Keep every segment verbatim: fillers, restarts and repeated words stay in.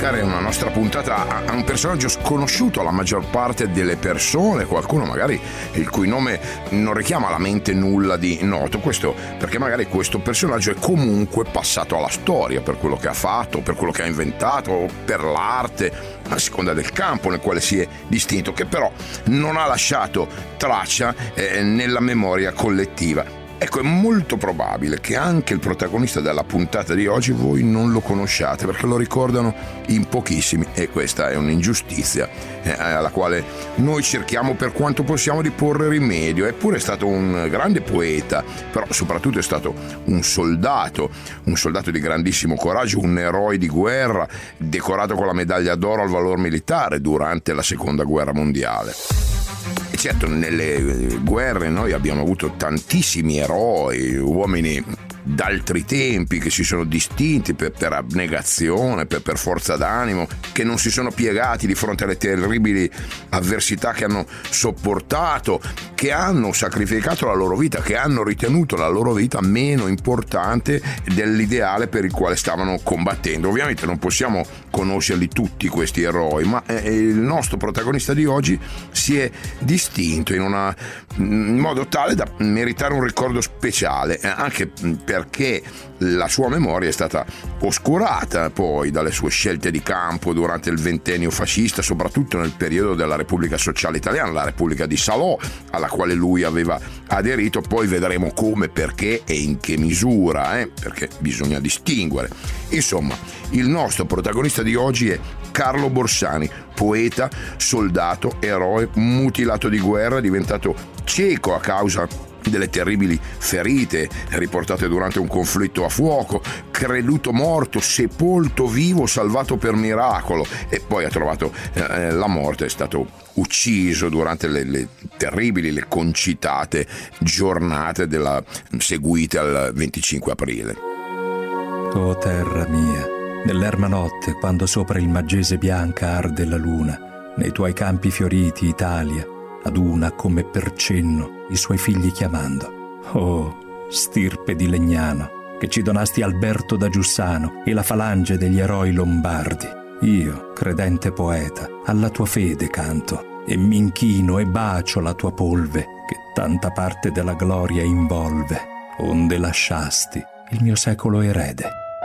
dedicare una nostra puntata a, a un personaggio sconosciuto alla maggior parte delle persone, qualcuno magari il cui nome non richiama alla mente nulla di noto. Questo perché magari questo personaggio è comunque passato alla storia per quello che ha fatto, per quello che ha inventato, per l'arte, a seconda del campo nel quale si è distinto, che però non ha lasciato traccia eh, nella memoria collettiva. Ecco, è molto probabile che anche il protagonista della puntata di oggi voi non lo conosciate, perché lo ricordano in pochissimi, e questa è un'ingiustizia eh, alla quale noi cerchiamo per quanto possiamo di porre rimedio. Eppure è stato un grande poeta, però soprattutto è stato un soldato, un soldato di grandissimo coraggio, un eroe di guerra, decorato con la medaglia d'oro al valor militare durante la seconda guerra mondiale. E certo, nelle guerre noi abbiamo avuto tantissimi eroi, uomini d'altri tempi che si sono distinti per, per abnegazione, per, per forza d'animo, che non si sono piegati di fronte alle terribili avversità che hanno sopportato, che hanno sacrificato la loro vita, che hanno ritenuto la loro vita meno importante dell'ideale per il quale stavano combattendo. Ovviamente non possiamo conoscerli tutti questi eroi, ma eh, il nostro protagonista di oggi si è distinto in, una, in modo tale da meritare un ricordo speciale, eh, anche perché la sua memoria è stata oscurata poi dalle sue scelte di campo durante il ventennio fascista, soprattutto nel periodo della Repubblica Sociale Italiana, la Repubblica di Salò, alla quale lui aveva aderito. Poi vedremo come, perché e in che misura, eh? perché bisogna distinguere. Insomma, il nostro protagonista di oggi è Carlo Borsani, poeta, soldato, eroe, mutilato di guerra, diventato cieco a causa delle terribili ferite riportate durante un conflitto a fuoco, creduto morto, sepolto vivo, salvato per miracolo, e poi ha trovato eh, la morte, è stato ucciso durante le, le terribili, le concitate giornate della, seguite al venticinque aprile. O terra mia, nell'erma notte, quando sopra il Maggese bianca arde la luna, nei tuoi campi fioriti, Italia, aduna come per cenno i suoi figli chiamando. Oh, stirpe di Legnano, che ci donasti Alberto da Giussano e la falange degli eroi lombardi. Io, credente poeta, alla tua fede canto, e m'inchino e bacio la tua polve, che tanta parte della gloria involve, onde lasciasti il mio secolo erede.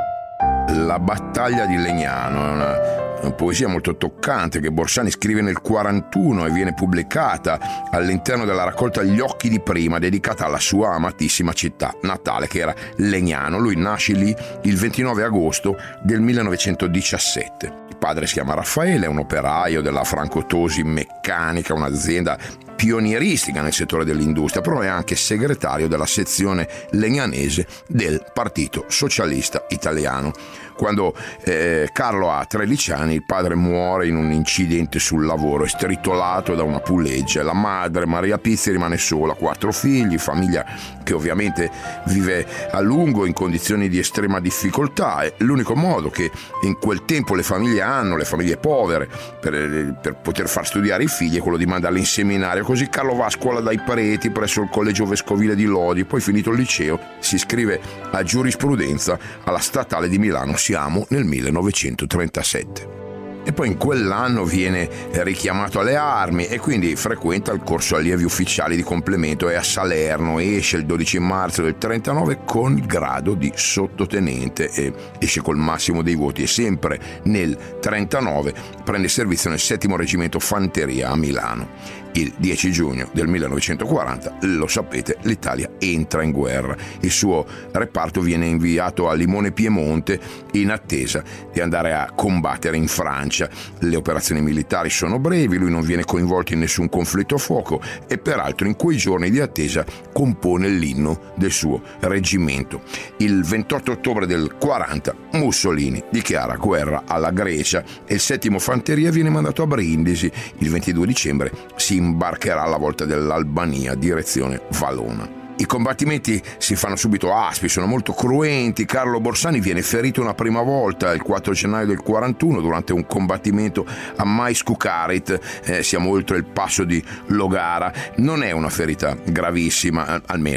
La battaglia di Legnano è una, una poesia molto toccante che Borsani scrive nel quarantuno e viene pubblicata all'interno della raccolta Gli occhi di prima, dedicata alla sua amatissima città natale, che era Legnano. Lui nasce lì il ventinove agosto del millenovecentodiciassette. Il padre si chiama Raffaele, è un operaio della Franco-Tosi Meccanica, un'azienda pionieristica nel settore dell'industria, però è anche segretario della sezione legnanese del Partito Socialista Italiano. Quando eh, Carlo ha tredici anni, il padre muore in un incidente sul lavoro, è stritolato da una puleggia. La madre, Maria Pizzi, rimane sola, quattro figli, famiglia che ovviamente vive a lungo in condizioni di estrema difficoltà. E l'unico modo che in quel tempo le famiglie hanno, le famiglie povere, per, per poter far studiare i figli è quello di mandarli in seminario. Così Carlo va a scuola dai parenti presso il collegio vescovile di Lodi, poi finito il liceo si iscrive a giurisprudenza alla Statale di Milano. Siamo nel millenovecentotrentasette. E poi in quell'anno viene richiamato alle armi e quindi frequenta il corso allievi ufficiali di complemento, e a Salerno esce il dodici marzo del trentanove con il grado di sottotenente e esce col massimo dei voti, e sempre nel trentanove prende servizio nel settimo reggimento fanteria a Milano. Il dieci giugno del millenovecentoquaranta, lo sapete, l'Italia entra in guerra. Il suo reparto viene inviato a Limone Piemonte in attesa di andare a combattere in Francia. Le operazioni militari sono brevi, lui non viene coinvolto in nessun conflitto a fuoco e peraltro in quei giorni di attesa compone l'inno del suo reggimento. Il ventotto ottobre del quaranta Mussolini dichiara guerra alla Grecia e il settimo fanteria viene mandato a Brindisi. Il ventidue dicembre si imbarcherà alla volta dell'Albania, direzione Valona. I combattimenti si fanno subito aspi, sono molto cruenti. Carlo Borsani viene ferito una prima volta il quattro gennaio del quarantuno durante un combattimento a Maiskukarit, eh, siamo oltre il passo di Logara. Non è una ferita gravissima, almeno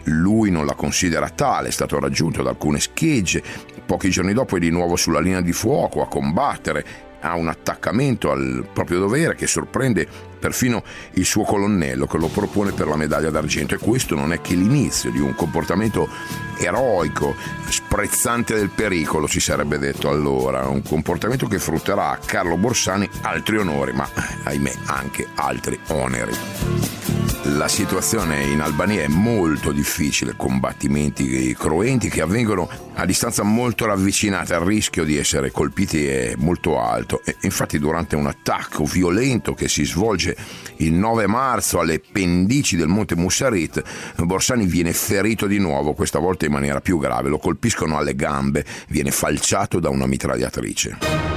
lui non la considera tale, è stato raggiunto da alcune schegge, pochi giorni dopo è di nuovo sulla linea di fuoco a combattere, ha un attaccamento al proprio dovere che sorprende perfino il suo colonnello che lo propone per la medaglia d'argento, e questo non è che l'inizio di un comportamento eroico, sprezzante del pericolo, si sarebbe detto allora, un comportamento che frutterà a Carlo Borsani altri onori, ma ahimè anche altri oneri. La situazione in Albania è molto difficile, combattimenti cruenti che avvengono a distanza molto ravvicinata, il rischio di essere colpiti è molto alto, e infatti durante un attacco violento che si svolge il nove marzo alle pendici del monte Mussarit, Borsani viene ferito di nuovo, questa volta in maniera più grave, lo colpiscono alle gambe, viene falciato da una mitragliatrice.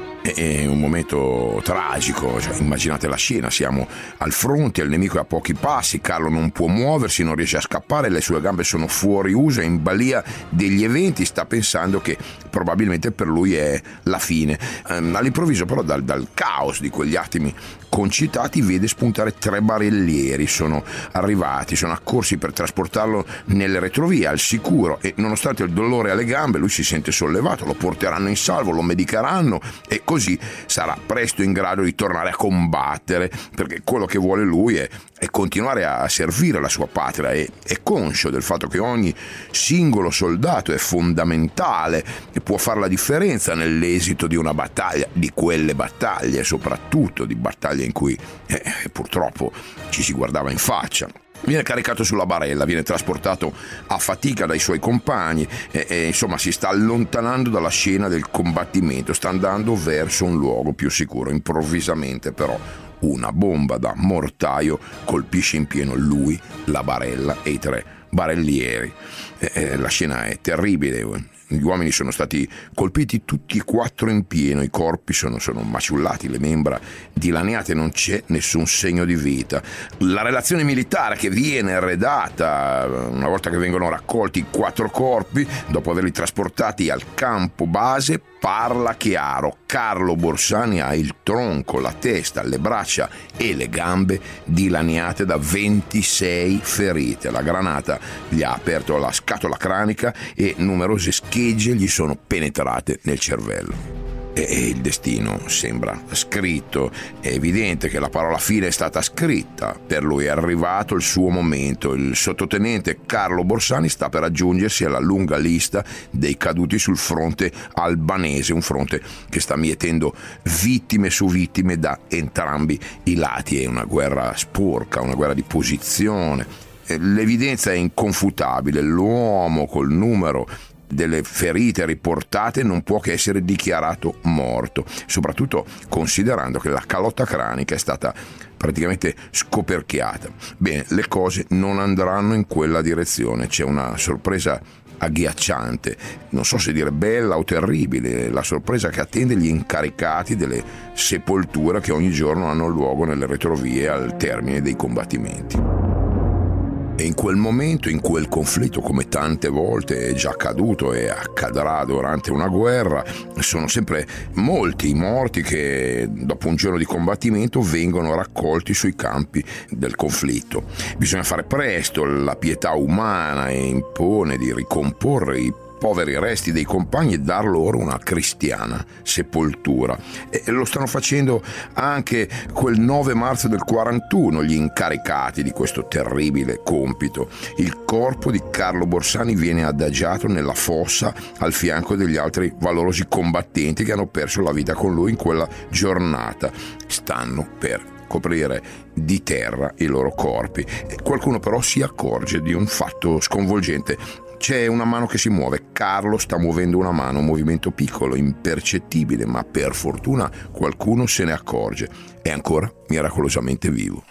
È un momento tragico, cioè, immaginate la scena, siamo al fronte, il nemico è a pochi passi, Carlo non può muoversi, non riesce a scappare, le sue gambe sono fuori uso, è in balia degli eventi, sta pensando che probabilmente per lui è la fine. Ehm, all'improvviso però dal, dal caos di quegli attimi concitati vede spuntare tre barellieri, sono arrivati, sono accorsi per trasportarlo nelle retrovie al sicuro, e nonostante il dolore alle gambe lui si sente sollevato, lo porteranno in salvo, lo medicheranno e così sarà presto in grado di tornare a combattere, perché quello che vuole lui è, è continuare a servire la sua patria, e è conscio del fatto che ogni singolo soldato è fondamentale e può fare la differenza nell'esito di una battaglia, di quelle battaglie, soprattutto di battaglie in cui eh, purtroppo ci si guardava in faccia. Viene caricato sulla barella, viene trasportato a fatica dai suoi compagni e, e insomma si sta allontanando dalla scena del combattimento, sta andando verso un luogo più sicuro. Improvvisamente però una bomba da mortaio colpisce in pieno lui, la barella e i tre barellieri. E, e, la scena è terribile. Gli uomini sono stati colpiti tutti e quattro in pieno, i corpi sono, sono maciullati, le membra dilaniate, non c'è nessun segno di vita. La relazione militare che viene redata una volta che vengono raccolti i quattro corpi, dopo averli trasportati al campo base, parla chiaro. Carlo Borsani ha il tronco, la testa, le braccia e le gambe dilaniate da ventisei ferite. La granata gli ha aperto la scatola cranica e numerose schegge gli sono penetrate nel cervello. E il destino sembra scritto, è evidente che la parola fine è stata scritta, per lui è arrivato il suo momento. Il sottotenente Carlo Borsani sta per aggiungersi alla lunga lista dei caduti sul fronte albanese, un fronte che sta mietendo vittime su vittime da entrambi i lati. È una guerra sporca, una guerra di posizione. L'evidenza è inconfutabile, l'uomo col numero delle ferite riportate non può che essere dichiarato morto, soprattutto considerando che la calotta cranica è stata praticamente scoperchiata. Bene, le cose non andranno in quella direzione, c'è una sorpresa agghiacciante, non so se dire bella o terribile, la sorpresa che attende gli incaricati delle sepolture che ogni giorno hanno luogo nelle retrovie al termine dei combattimenti. E in quel momento, in quel conflitto, come tante volte è già accaduto e accadrà durante una guerra, sono sempre molti i morti che dopo un giorno di combattimento vengono raccolti sui campi del conflitto. Bisogna fare presto, la pietà umana impone di ricomporre i poveri resti dei compagni e dar loro una cristiana sepoltura, e lo stanno facendo anche quel nove marzo del quarantuno gli incaricati di questo terribile compito. Il corpo di Carlo Borsani viene adagiato nella fossa al fianco degli altri valorosi combattenti che hanno perso la vita con lui in quella giornata. Stanno per coprire di terra i loro corpi. Qualcuno però si accorge di un fatto sconvolgente. C'è una mano che si muove, Carlo sta muovendo una mano, un movimento piccolo, impercettibile, ma per fortuna qualcuno se ne accorge. È ancora miracolosamente vivo.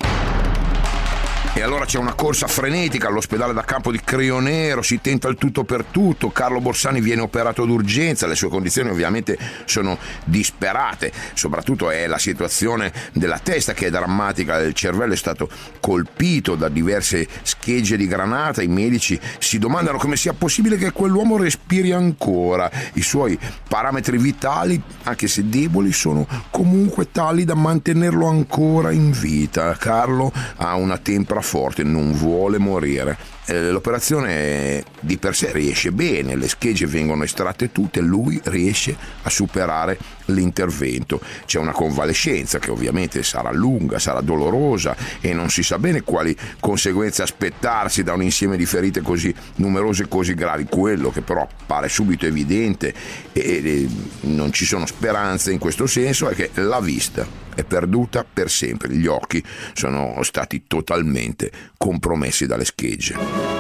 E allora c'è una corsa frenetica all'ospedale da campo di Crionero, si tenta il tutto per tutto, Carlo Borsani viene operato d'urgenza, le sue condizioni ovviamente sono disperate, soprattutto è la situazione della testa che è drammatica, il cervello è stato colpito da diverse schegge di granata, i medici si domandano come sia possibile che quell'uomo respiri ancora, i suoi parametri vitali, anche se deboli, sono comunque tali da mantenerlo ancora in vita. Carlo ha una tempra forte, non vuole morire. eh, l'operazione di per sé riesce bene, le schegge vengono estratte tutte, lui riesce a superare l'intervento. C'è una convalescenza che ovviamente sarà lunga, sarà dolorosa e non si sa bene quali conseguenze aspettarsi da un insieme di ferite così numerose e così gravi. Quello che però pare subito evidente e, e non ci sono speranze in questo senso è che la vista è perduta per sempre, gli occhi sono stati totalmente compromessi dalle schegge.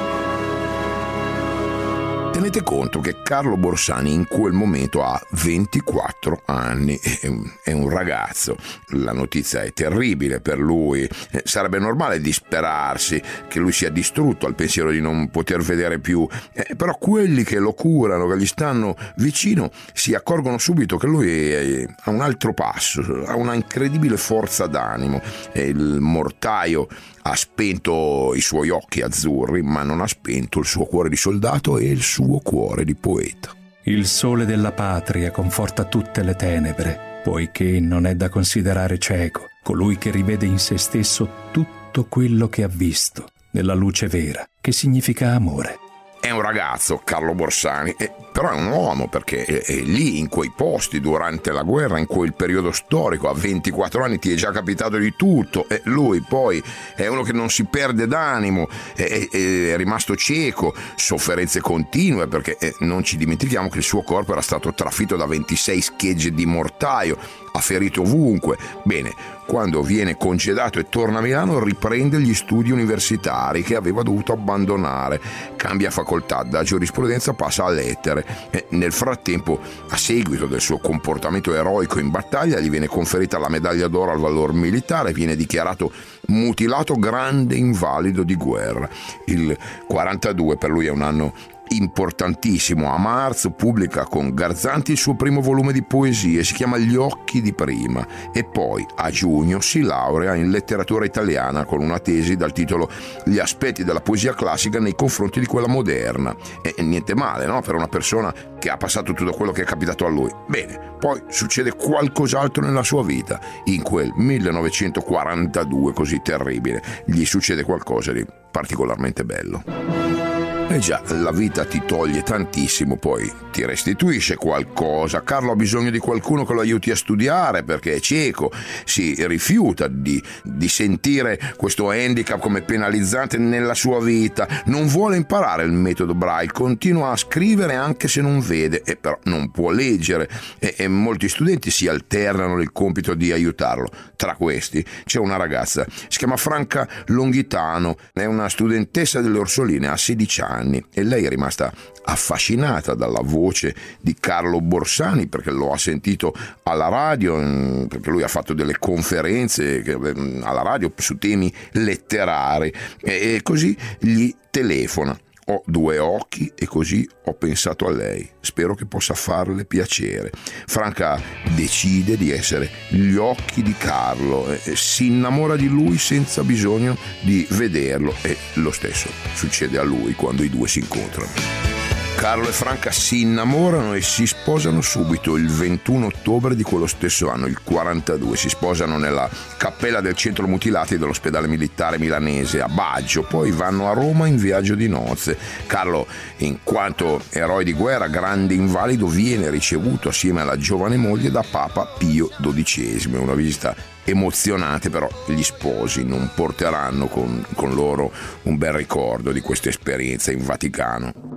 Tenete conto che Carlo Borsani in quel momento ha ventiquattro anni, è un, è un ragazzo, la notizia è terribile per lui, sarebbe normale disperarsi, che lui sia distrutto al pensiero di non poter vedere più, eh, però quelli che lo curano, che gli stanno vicino, si accorgono subito che lui è a un altro passo, ha una incredibile forza d'animo, e il mortaio ha spento i suoi occhi azzurri, ma non ha spento il suo cuore di soldato e il suo cuore di poeta. Il sole della patria conforta tutte le tenebre, poiché non è da considerare cieco colui che rivede in se stesso tutto quello che ha visto, nella luce vera, che significa amore. È un ragazzo, Carlo Borsani, eh, però è un uomo, perché è, è lì, in quei posti, durante la guerra, in quel periodo storico, a ventiquattro anni ti è già capitato di tutto, e lui poi è uno che non si perde d'animo, è, è, è rimasto cieco, sofferenze continue, perché eh, non ci dimentichiamo che il suo corpo era stato trafitto da ventisei schegge di mortaio, ha ferito ovunque. Bene, quando viene congedato e torna a Milano riprende gli studi universitari che aveva dovuto abbandonare, cambia facoltà, da giurisprudenza passa a lettere e nel frattempo, a seguito del suo comportamento eroico in battaglia, gli viene conferita la medaglia d'oro al valor militare, viene dichiarato mutilato grande invalido di guerra. Il quarantadue per lui è un anno importantissimo. A marzo pubblica con Garzanti il suo primo volume di poesie, si chiama Gli occhi di prima, e poi a giugno si laurea in letteratura italiana con una tesi dal titolo Gli aspetti della poesia classica nei confronti di quella moderna. E niente male, no? Per una persona che ha passato tutto quello che è capitato a lui. Bene, poi succede qualcos'altro nella sua vita. In quel millenovecentoquarantadue così terribile gli succede qualcosa di particolarmente bello. Eh già, la vita ti toglie tantissimo, poi ti restituisce qualcosa. Carlo ha bisogno di qualcuno che lo aiuti a studiare perché è cieco, si rifiuta di, di sentire questo handicap come penalizzante nella sua vita, non vuole imparare il metodo Braille, continua a scrivere anche se non vede, e però non può leggere, e, e molti studenti si alternano il compito di aiutarlo. Tra questi c'è una ragazza, si chiama Franca Longhitano, è una studentessa delle Orsoline, ha sedici anni. E lei è rimasta affascinata dalla voce di Carlo Borsani perché lo ha sentito alla radio, perché lui ha fatto delle conferenze alla radio su temi letterari, e così gli telefona. Ho due occhi e così ho pensato a lei, spero che possa farle piacere. Franca decide di essere gli occhi di Carlo, e si innamora di lui senza bisogno di vederlo, e lo stesso succede a lui quando i due si incontrano. Carlo e Franca si innamorano e si sposano subito il ventuno ottobre di quello stesso anno, il quarantadue. Si sposano nella cappella del centro mutilati dell'ospedale militare milanese a Baggio, poi vanno a Roma in viaggio di nozze. Carlo, in quanto eroe di guerra, grande invalido, viene ricevuto assieme alla giovane moglie da Papa Pio dodicesimo. È una visita emozionante, però gli sposi non porteranno con, con loro un bel ricordo di questa esperienza in Vaticano.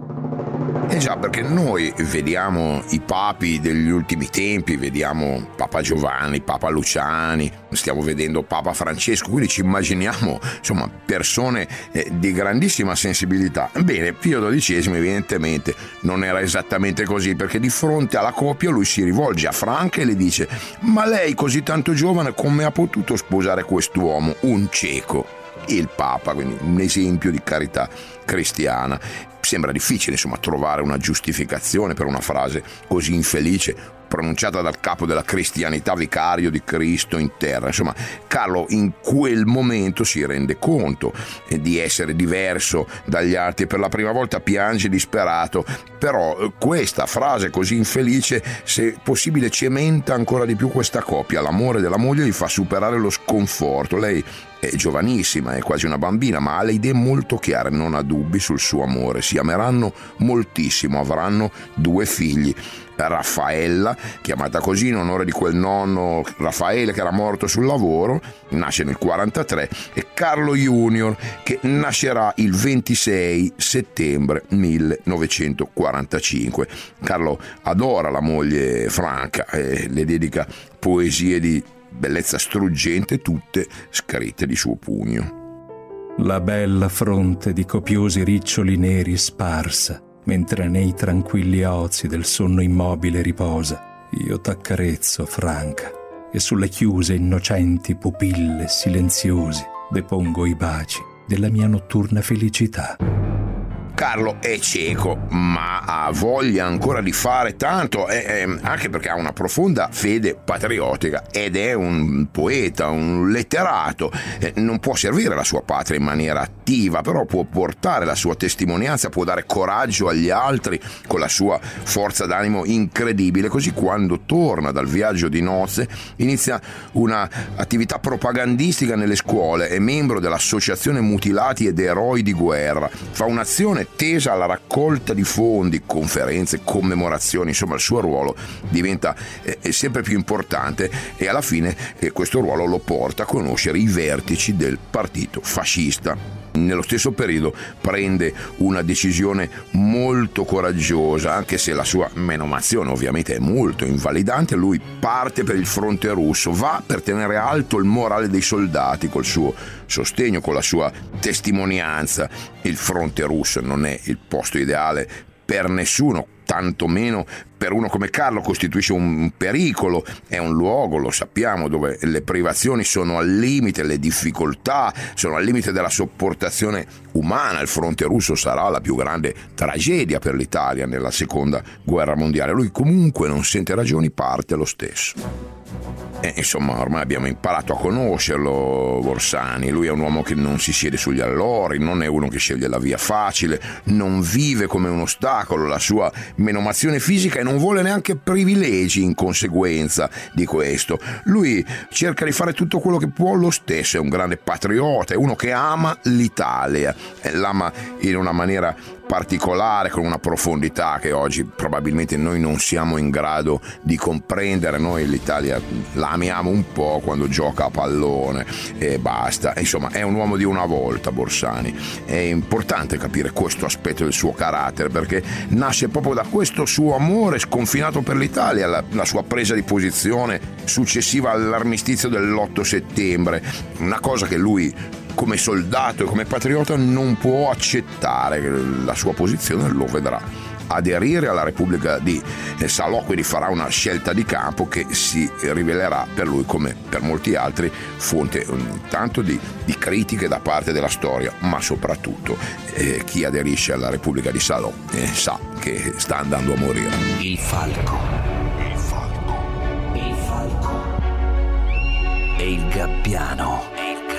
Eh già, perché noi vediamo i papi degli ultimi tempi, vediamo Papa Giovanni, Papa Luciani, stiamo vedendo Papa Francesco, quindi ci immaginiamo insomma persone eh, di grandissima sensibilità. Bene, Pio dodicesimo evidentemente non era esattamente così, perché di fronte alla coppia lui si rivolge a Franca e le dice: ma lei così tanto giovane come ha potuto sposare quest'uomo, un cieco? Il Papa, quindi un esempio di carità cristiana, sembra difficile insomma trovare una giustificazione per una frase così infelice pronunciata dal capo della cristianità, vicario di Cristo in terra. Insomma, Carlo in quel momento si rende conto di essere diverso dagli altri e per la prima volta piange disperato, però questa frase così infelice, se possibile, cementa ancora di più questa coppia. L'amore della moglie gli fa superare lo sconforto. Lei è giovanissima, è quasi una bambina, ma ha le idee molto chiare, non ha dubbi sul suo amore. Si ameranno moltissimo, avranno due figli. Raffaella, chiamata così in onore di quel nonno Raffaele che era morto sul lavoro, nasce nel quarantatré, e Carlo Junior, che nascerà il ventisei settembre millenovecentoquarantacinque. Carlo adora la moglie Franca e le dedica poesie di bellezza struggente, tutte scritte di suo pugno. La bella fronte di copiosi riccioli neri sparsa, mentre nei tranquilli ozi del sonno immobile riposa, io t'accarezzo, Franca, e sulle chiuse innocenti pupille silenziose depongo i baci della mia notturna felicità. Carlo è cieco, ma ha voglia ancora di fare tanto, eh, eh, anche perché ha una profonda fede patriottica ed è un poeta, un letterato. Eh, non può servire la sua patria in maniera attiva, però può portare la sua testimonianza, può dare coraggio agli altri con la sua forza d'animo incredibile. Così quando torna dal viaggio di nozze inizia una attività propagandistica nelle scuole, è membro dell'Associazione Mutilati ed Eroi di Guerra, fa un'azione tesa alla raccolta di fondi, conferenze, commemorazioni. Insomma, il suo ruolo diventa eh, sempre più importante e alla fine eh, questo ruolo lo porta a conoscere i vertici del partito fascista. Nello stesso periodo prende una decisione molto coraggiosa, anche se la sua menomazione ovviamente è molto invalidante. Lui parte per il fronte russo, va per tenere alto il morale dei soldati col suo sostegno, con la sua testimonianza. Il fronte russo non è il posto ideale per nessuno, tantomeno per uno come Carlo. Costituisce un pericolo, è un luogo, lo sappiamo, dove le privazioni sono al limite, le difficoltà sono al limite della sopportazione umana. Il fronte russo sarà la più grande tragedia per l'Italia nella seconda guerra mondiale. Lui comunque non sente ragioni, parte lo stesso. E insomma, ormai abbiamo imparato a conoscerlo Borsani. Lui è un uomo che non si siede sugli allori, non è uno che sceglie la via facile, non vive come un ostacolo la sua menomazione fisica e non vuole neanche privilegi in conseguenza di questo. Lui cerca di fare tutto quello che può lo stesso, è un grande patriota, è uno che ama l'Italia, l'ama in una maniera particolare, con una profondità che oggi probabilmente noi non siamo in grado di comprendere. Noi l'Italia la amiamo un po' quando gioca a pallone e basta. Insomma, è un uomo di una volta Borsani. È importante capire questo aspetto del suo carattere, perché nasce proprio da questo suo amore sconfinato per l'Italia, la, la sua presa di posizione successiva all'armistizio dell'otto settembre, una cosa che lui come soldato e come patriota non può accettare. La sua posizione lo vedrà aderire alla Repubblica di Salò, quindi farà una scelta di campo che si rivelerà per lui, come per molti altri, fonte tanto di, di critiche da parte della storia, ma soprattutto eh, chi aderisce alla Repubblica di Salò eh, sa che sta andando a morire. Il falco, il falco, il falco e il gabbiano.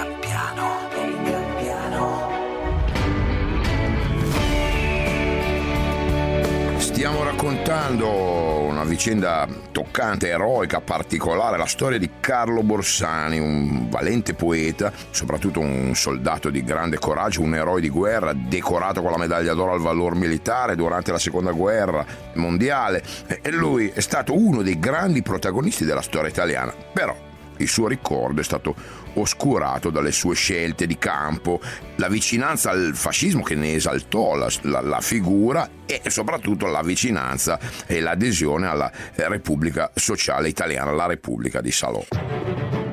Stiamo raccontando una vicenda toccante, eroica, particolare, la storia di Carlo Borsani, un valente poeta, soprattutto un soldato di grande coraggio, un eroe di guerra, decorato con la medaglia d'oro al valor militare durante la seconda guerra mondiale. E lui è stato uno dei grandi protagonisti della storia italiana, però il suo ricordo è stato oscurato dalle sue scelte di campo, la vicinanza al fascismo che ne esaltò la, la, la figura, e soprattutto la vicinanza e l'adesione alla Repubblica Sociale Italiana, la Repubblica di Salò.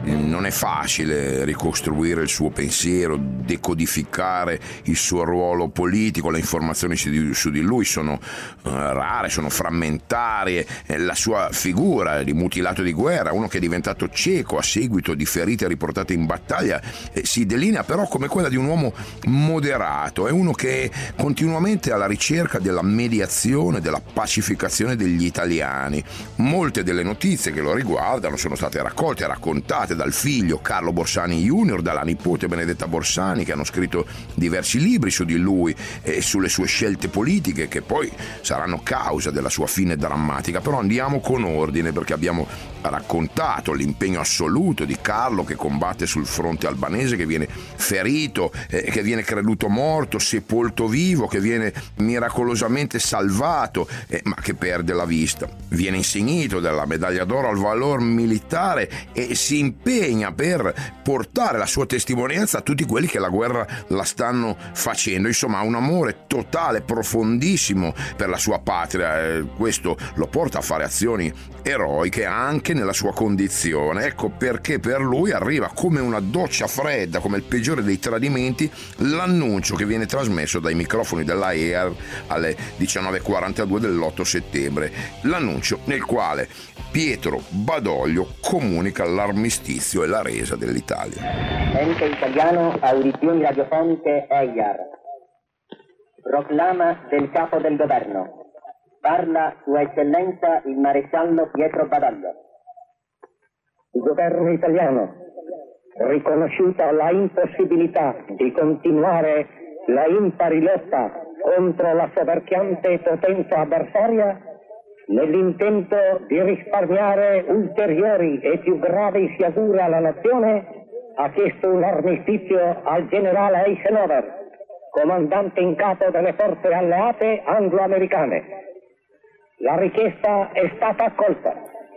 non è facile ricostruire il suo pensiero, decodificare il suo ruolo politico, le informazioni su di, su di lui sono uh, rare, sono frammentarie, la sua figura di mutilato di guerra, uno che è diventato cieco a seguito di ferite riportate in battaglia, eh, si delinea però come quella di un uomo moderato, è uno che è continuamente alla ricerca della mediazione, della pacificazione degli italiani. Molte delle notizie che lo riguardano sono state raccolte e raccontate dal figlio Carlo Borsani junior, dalla nipote Benedetta Borsani, che hanno scritto diversi libri su di lui e sulle sue scelte politiche, che poi saranno causa della sua fine drammatica. Però andiamo con ordine, perché abbiamo raccontato l'impegno assoluto di Carlo, che combatte sul fronte albanese, che viene ferito, eh, che viene creduto morto, sepolto vivo, che viene miracolosamente salvato, eh, ma che perde la vista. Viene insignito della medaglia d'oro al valor militare e si impegna per portare la sua testimonianza a tutti quelli che la guerra la stanno facendo. Insomma, ha un amore totale, profondissimo per la sua patria, eh, questo lo porta a fare azioni eroiche anche nella sua condizione. Ecco perché per lui arriva come una doccia fredda, come il peggiore dei tradimenti, l'annuncio che viene trasmesso dai microfoni della E R alle diciannove e quarantadue dell'otto settembre, l'annuncio nel quale Pietro Badoglio comunica l'armistizio e la resa dell'Italia. Ente italiano, audizioni radiofoniche E I A R. Proclama del capo del governo. Parla Sua Eccellenza il maresciallo Pietro Badoglio. Il governo italiano, riconosciuta la impossibilità di continuare la impari lotta contro la soverchiante potenza avversaria, nell'intento di risparmiare ulteriori e più gravi sciagure alla nazione, ha chiesto un armistizio al generale Eisenhower, comandante in capo delle forze alleate anglo-americane. La richiesta è stata accolta.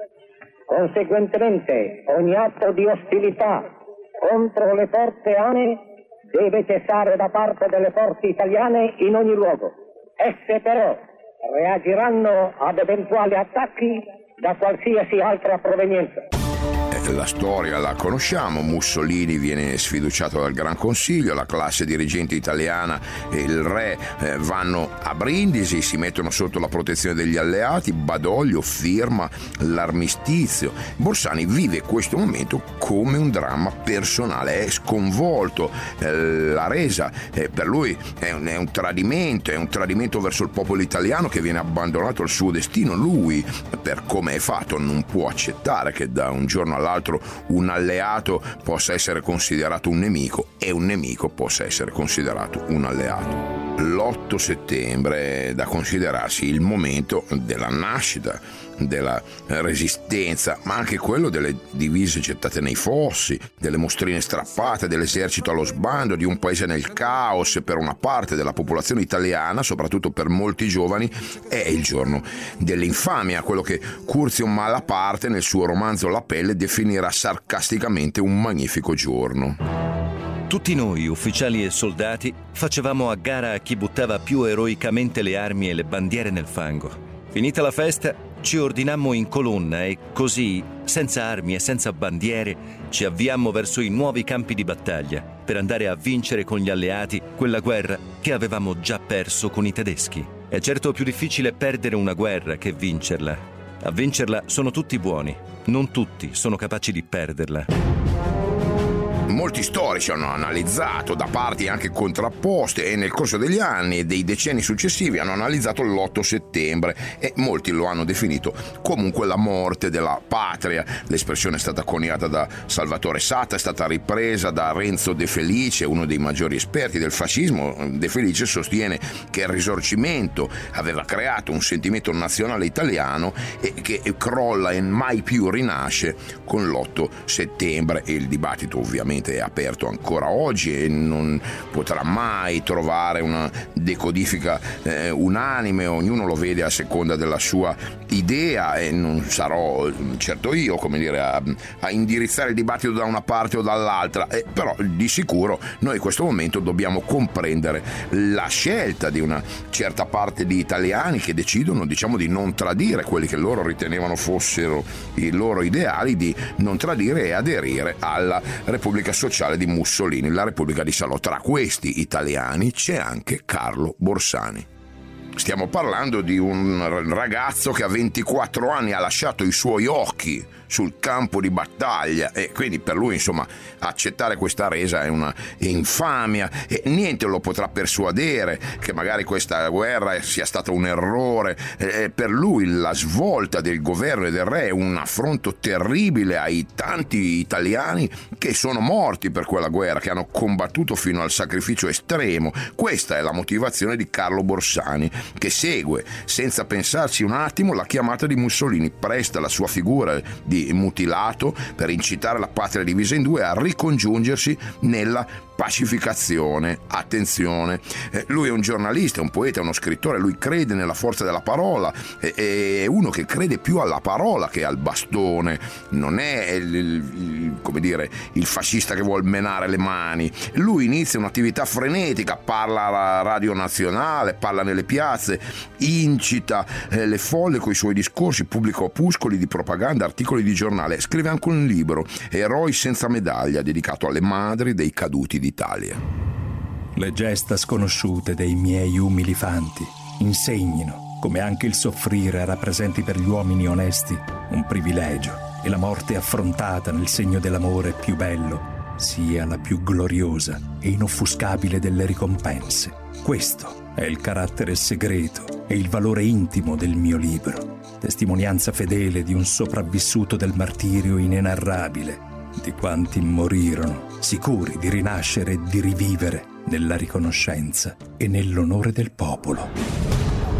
Conseguentemente, ogni atto di ostilità contro le forze A N E deve cessare da parte delle forze italiane in ogni luogo. Esse però reagiranno ad eventuali attacchi da qualsiasi altra provenienza. La storia la conosciamo, Mussolini viene sfiduciato dal Gran Consiglio, la classe dirigente italiana e il re eh, vanno a Brindisi, si mettono sotto la protezione degli alleati, Badoglio firma l'armistizio. Borsani vive questo momento come un dramma personale, è sconvolto, eh, la resa eh, per lui è un, è un tradimento, è un tradimento verso il popolo italiano che viene abbandonato al suo destino. Lui, per come è fatto, non può accettare che da un giorno all'altro un alleato possa essere considerato un nemico e un nemico possa essere considerato un alleato. L'otto settembre è da considerarsi il momento della nascita della resistenza, ma anche quello delle divise gettate nei fossi, delle mostrine strappate, dell'esercito allo sbando, di un paese nel caos. E per una parte della popolazione italiana, soprattutto per molti giovani, è il giorno dell'infamia, quello che Curzio Malaparte nel suo romanzo La pelle definirà sarcasticamente un magnifico giorno. Tutti noi, ufficiali e soldati, facevamo a gara a chi buttava più eroicamente le armi e le bandiere nel fango. Finita la festa, ci ordinammo in colonna e così, senza armi e senza bandiere, ci avviammo verso i nuovi campi di battaglia per andare a vincere con gli alleati quella guerra che avevamo già perso con i tedeschi. È certo più difficile perdere una guerra che vincerla. A vincerla sono tutti buoni, non tutti sono capaci di perderla. Molti storici hanno analizzato da parti anche contrapposte e nel corso degli anni e dei decenni successivi hanno analizzato l'otto settembre e molti lo hanno definito comunque la morte della patria. L'espressione è stata coniata da Salvatore Satta, è stata ripresa da Renzo De Felice, uno dei maggiori esperti del fascismo. De Felice sostiene che il Risorgimento aveva creato un sentimento nazionale italiano e che crolla e mai più rinasce con l'otto settembre, e il dibattito ovviamente ovviamente è aperto ancora oggi e non potrà mai trovare una decodifica eh, unanime, ognuno lo vede a seconda della sua idea e non sarò certo io, come dire, a, a indirizzare il dibattito da una parte o dall'altra, eh, però di sicuro noi in questo momento dobbiamo comprendere la scelta di una certa parte di italiani che decidono, diciamo, di non tradire quelli che loro ritenevano fossero i loro ideali, di non tradire e aderire alla Repubblica Sociale di Mussolini, la Repubblica di Salò. Tra questi italiani c'è anche Carlo Borsani. Stiamo parlando di un ragazzo che a ventiquattro anni ha lasciato i suoi occhi sul campo di battaglia e quindi per lui, insomma, accettare questa resa è una infamia e niente lo potrà persuadere che magari questa guerra sia stata un errore. E per lui la svolta del governo e del re è un affronto terribile ai tanti italiani che sono morti per quella guerra, che hanno combattuto fino al sacrificio estremo. Questa è la motivazione di Carlo Borsani, che segue senza pensarci un attimo la chiamata di Mussolini, presta la sua figura di mutilato per incitare la patria divisa in due a ricongiungersi nella pacificazione. Attenzione, eh, lui è un giornalista, un poeta, uno scrittore, lui crede nella forza della parola, è, è uno che crede più alla parola che al bastone, non è il, il, come dire, il fascista che vuol menare le mani. Lui inizia un'attività frenetica, parla alla radio nazionale, parla nelle piazze, incita eh, le folle coi suoi discorsi, pubblica opuscoli di propaganda, articoli di giornale, scrive anche un libro, Eroi senza medaglia, dedicato alle madri dei caduti d'Italia. Le gesta sconosciute dei miei umili fanti insegnino come anche il soffrire rappresenti per gli uomini onesti un privilegio e la morte affrontata nel segno dell'amore più bello sia la più gloriosa e inoffuscabile delle ricompense. Questo è il carattere segreto e il valore intimo del mio libro, testimonianza fedele di un sopravvissuto del martirio inenarrabile, di quanti morirono, sicuri di rinascere e di rivivere nella riconoscenza e nell'onore del popolo.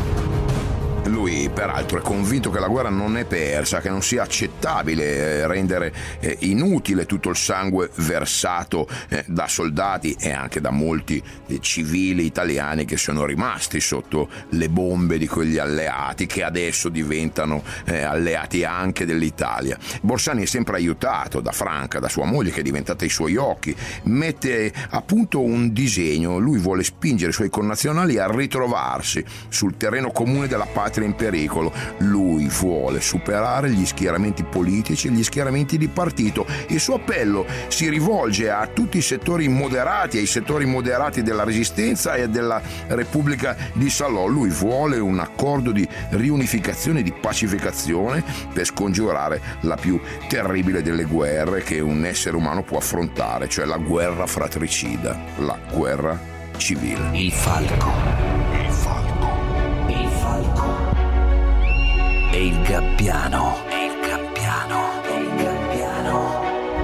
Lui peraltro è convinto che la guerra non è persa, che non sia accettabile rendere eh, inutile tutto il sangue versato eh, da soldati e anche da molti eh, civili italiani che sono rimasti sotto le bombe di quegli alleati, che adesso diventano eh, alleati anche dell'Italia. Borsani è sempre aiutato da Franca, da sua moglie, che è diventata ai suoi occhi, mette a punto un disegno. Lui vuole spingere i suoi connazionali a ritrovarsi sul terreno comune della patria in pericolo. Lui vuole superare gli schieramenti politici e gli schieramenti di partito. Il suo appello si rivolge a tutti i settori moderati, ai settori moderati della Resistenza e della Repubblica di Salò. Lui vuole un accordo di riunificazione e di pacificazione per scongiurare la più terribile delle guerre che un essere umano può affrontare, cioè la guerra fratricida, la guerra civile. Il falco. Il falco. Il falco. E il gabbiano. E il gabbiano. E il gabbiano.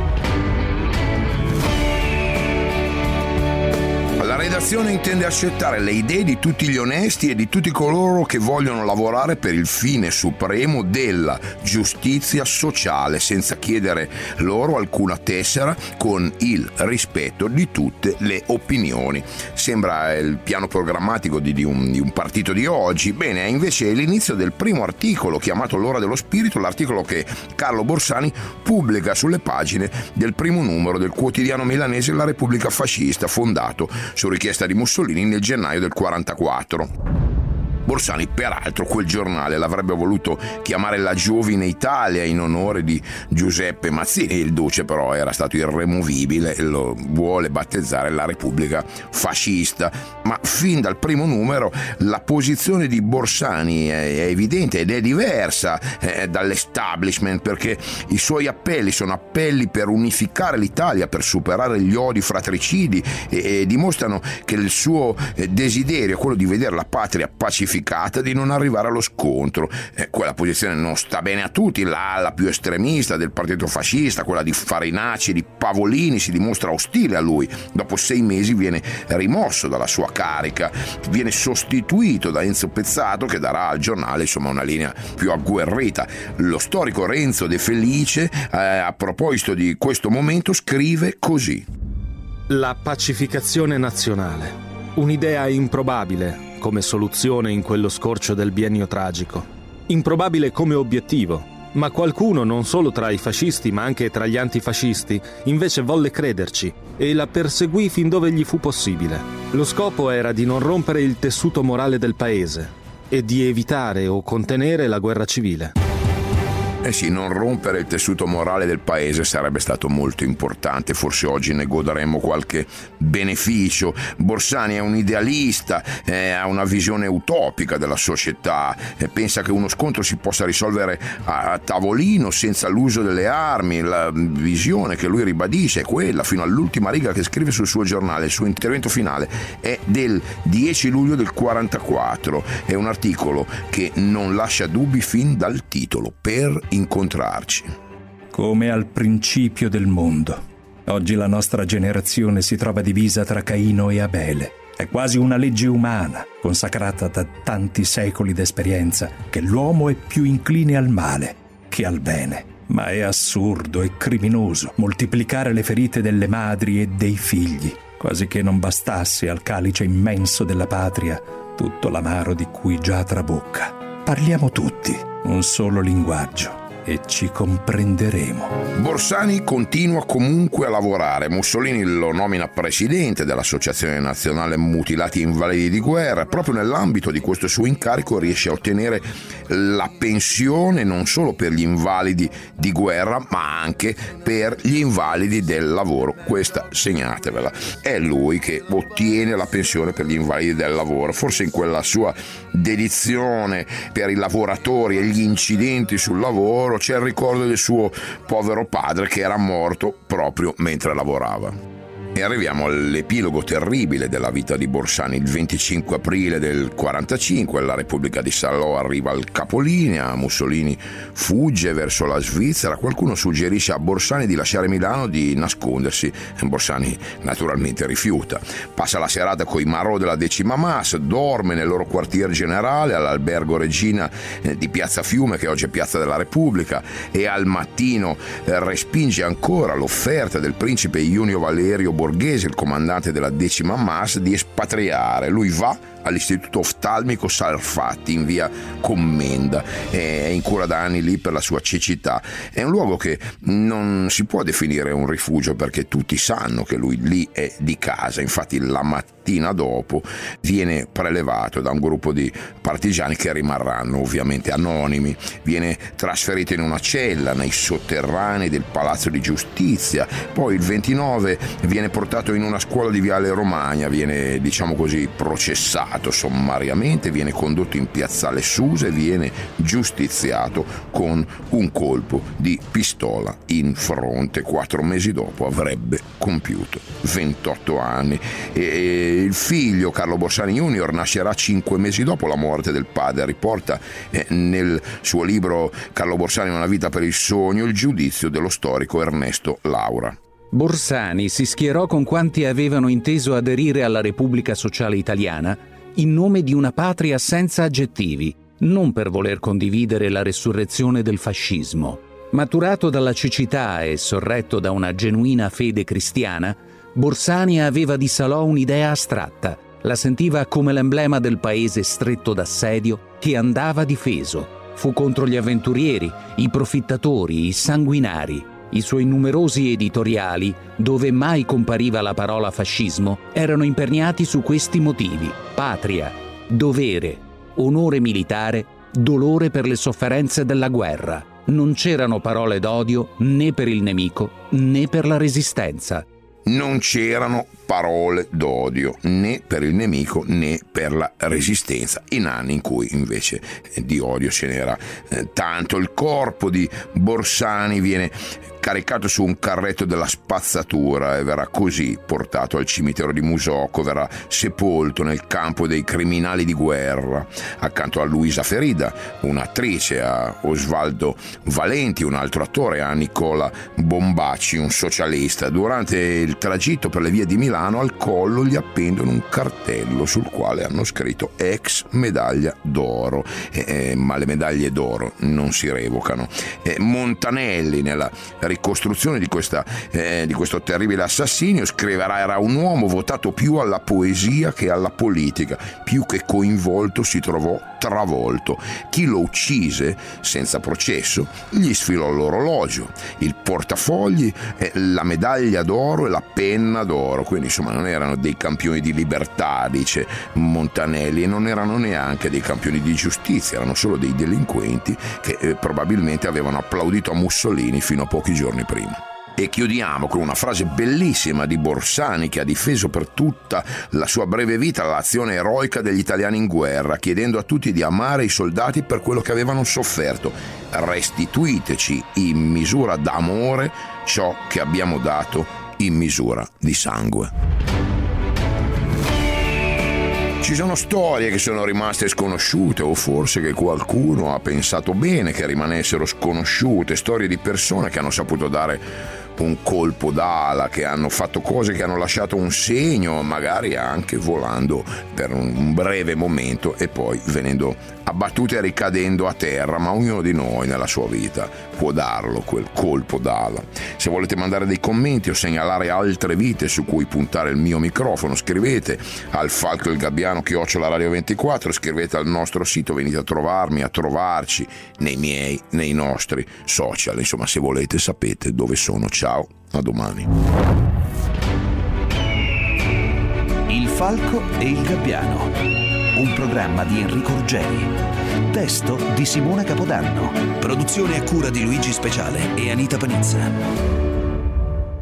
La redazione intende accettare le idee di tutti gli onesti e di tutti coloro che vogliono lavorare per il fine supremo della giustizia sociale, senza chiedere loro alcuna tessera, con il rispetto di tutte le opinioni. Sembra il piano programmatico di, di, un, di un partito di oggi. Bene, invece è l'inizio del primo articolo chiamato L'ora dello spirito, l'articolo che Carlo Borsani pubblica sulle pagine del primo numero del quotidiano milanese La Repubblica Fascista, fondato su richiesta di Mussolini nel gennaio del quarantaquattro. Borsani, peraltro, quel giornale l'avrebbe voluto chiamare La Giovine Italia in onore di Giuseppe Mazzini. Il duce però era stato irremovibile e lo vuole battezzare La Repubblica Fascista. Ma fin dal primo numero la posizione di Borsani è evidente ed è diversa eh, dall'establishment, perché i suoi appelli sono appelli per unificare l'Italia, per superare gli odi fratricidi e, e dimostrano che il suo eh, desiderio è quello di vedere la patria pacificata giustificata di non arrivare allo scontro. Eh, quella posizione non sta bene a tutti, la ala più estremista del partito fascista, quella di Farinacci e di Pavolini, si dimostra ostile a lui. Dopo sei mesi viene rimosso dalla sua carica, viene sostituito da Enzo Pezzato, che darà al giornale insomma una linea più agguerrita. Lo storico Renzo De Felice eh, a proposito di questo momento scrive così: la pacificazione nazionale, un'idea improbabile come soluzione in quello scorcio del biennio tragico, improbabile come obiettivo, ma qualcuno, non solo tra i fascisti ma anche tra gli antifascisti, invece volle crederci e la perseguì fin dove gli fu possibile. Lo scopo era di non rompere il tessuto morale del paese e di evitare o contenere la guerra civile. Eh sì, non rompere il tessuto morale del paese sarebbe stato molto importante, forse oggi ne godremmo qualche beneficio. Borsani è un idealista, eh, ha una visione utopica della società, eh, pensa che uno scontro si possa risolvere a tavolino senza l'uso delle armi. La visione che lui ribadisce è quella, fino all'ultima riga che scrive sul suo giornale. Il suo intervento finale è del dieci luglio del quarantaquattro, è un articolo che non lascia dubbi fin dal titolo: per incontrarci. Come al principio del mondo, oggi la nostra generazione si trova divisa tra Caino e Abele. È quasi una legge umana, consacrata da tanti secoli d'esperienza, che l'uomo è più incline al male che al bene. Ma è assurdo e criminoso moltiplicare le ferite delle madri e dei figli, quasi che non bastasse al calice immenso della patria tutto l'amaro di cui già trabocca. Parliamo tutti un solo linguaggio e ci comprenderemo. Borsani continua comunque a lavorare. Mussolini lo nomina presidente dell'Associazione Nazionale Mutilati e Invalidi di Guerra. Proprio nell'ambito di questo suo incarico riesce a ottenere la pensione non solo per gli invalidi di guerra, ma anche per gli invalidi del lavoro. Questa segnatevela. È lui che ottiene la pensione per gli invalidi del lavoro. Forse in quella sua dedizione per i lavoratori e gli incidenti sul lavoro c'è il ricordo del suo povero padre che era morto proprio mentre lavorava. E arriviamo all'epilogo terribile della vita di Borsani. Il venticinque aprile del quarantacinque la Repubblica di Salò arriva al capolinea, Mussolini fugge verso la Svizzera, qualcuno suggerisce a Borsani di lasciare Milano, di nascondersi. Borsani naturalmente rifiuta. Passa la serata coi Marò della decima Mas, dorme nel loro quartier generale all'Albergo Regina di Piazza Fiume, che oggi è Piazza della Repubblica, e al mattino respinge ancora l'offerta del principe Junio Valerio Borghese, il comandante della decima Mas, di espatriare. Lui va all'Istituto Oftalmico Sarfatti in via Commenda, è in cura da anni lì per la sua cecità. È un luogo che non si può definire un rifugio, perché tutti sanno che lui lì è di casa. Infatti la mattina dopo viene prelevato da un gruppo di partigiani che rimarranno ovviamente anonimi, viene trasferito in una cella nei sotterranei del Palazzo di Giustizia, poi il ventinove viene portato in una scuola di Viale Romagna, viene diciamo così processato sommariamente, viene condotto in piazzale Susa e viene giustiziato con un colpo di pistola in fronte. Quattro mesi dopo avrebbe compiuto ventotto anni e il figlio Carlo Borsani Junior nascerà cinque mesi dopo la morte del padre. Riporta eh, nel suo libro Carlo Borsani, una vita per il sogno, il giudizio dello storico Ernesto Laura. Borsani si schierò con quanti avevano inteso aderire alla Repubblica Sociale Italiana in nome di una patria senza aggettivi, non per voler condividere la resurrezione del fascismo. Maturato dalla cecità e sorretto da una genuina fede cristiana, Borsani aveva di Salò un'idea astratta, la sentiva come l'emblema del paese stretto d'assedio che andava difeso. Fu contro gli avventurieri, i profittatori, i sanguinari. I suoi numerosi editoriali, dove mai compariva la parola fascismo, erano imperniati su questi motivi: patria, dovere, onore militare, dolore per le sofferenze della guerra. Non c'erano parole d'odio né per il nemico né per la resistenza. Non c'erano parole d'odio né per il nemico né per la resistenza, in anni in cui invece di odio ce n'era eh, tanto. Il corpo di Borsani viene caricato su un carretto della spazzatura e verrà così portato al cimitero di Musocco, verrà sepolto nel campo dei criminali di guerra, accanto a Luisa Ferida, un'attrice, a Osvaldo Valenti, un altro attore, a Nicola Bombacci, un socialista. Durante il tragitto per le vie di Milano al collo gli appendono un cartello sul quale hanno scritto ex medaglia d'oro, eh, eh, ma le medaglie d'oro non si revocano. Eh, Montanelli, nella ricostruzione di, questa, eh, di questo terribile assassinio, scriverà: era un uomo votato più alla poesia che alla politica, più che coinvolto si trovò travolto. Chi lo uccise senza processo gli sfilò l'orologio, il portafogli, eh, la medaglia d'oro e la penna d'oro. Quindi insomma non erano dei campioni di libertà, dice Montanelli, e non erano neanche dei campioni di giustizia, erano solo dei delinquenti che eh, probabilmente avevano applaudito a Mussolini fino a pochi giorni prima. E chiudiamo con una frase bellissima di Borsani, che ha difeso per tutta la sua breve vita l'azione eroica degli italiani in guerra, chiedendo a tutti di amare i soldati per quello che avevano sofferto. Restituiteci in misura d'amore ciò che abbiamo dato in misura di sangue. Ci sono storie che sono rimaste sconosciute, o forse che qualcuno ha pensato bene che rimanessero sconosciute, storie di persone che hanno saputo dare un colpo d'ala, che hanno fatto cose che hanno lasciato un segno, magari anche volando per un breve momento e poi venendo abbattute e ricadendo a terra, ma ognuno di noi nella sua vita può darlo quel colpo d'ala. Se volete mandare dei commenti o segnalare altre vite su cui puntare il mio microfono, scrivete al Falco il Gabbiano chiocciola radio ventiquattro, scrivete al nostro sito, venite a trovarmi, a trovarci nei miei, nei nostri social, insomma se volete sapete dove sono. Ciao, a domani. Il Falco e il Gabbiano, un programma di Enrico Ruggeri, testo di Simona Capodanno, produzione a cura di Luigi Speciale e Anita Panizza.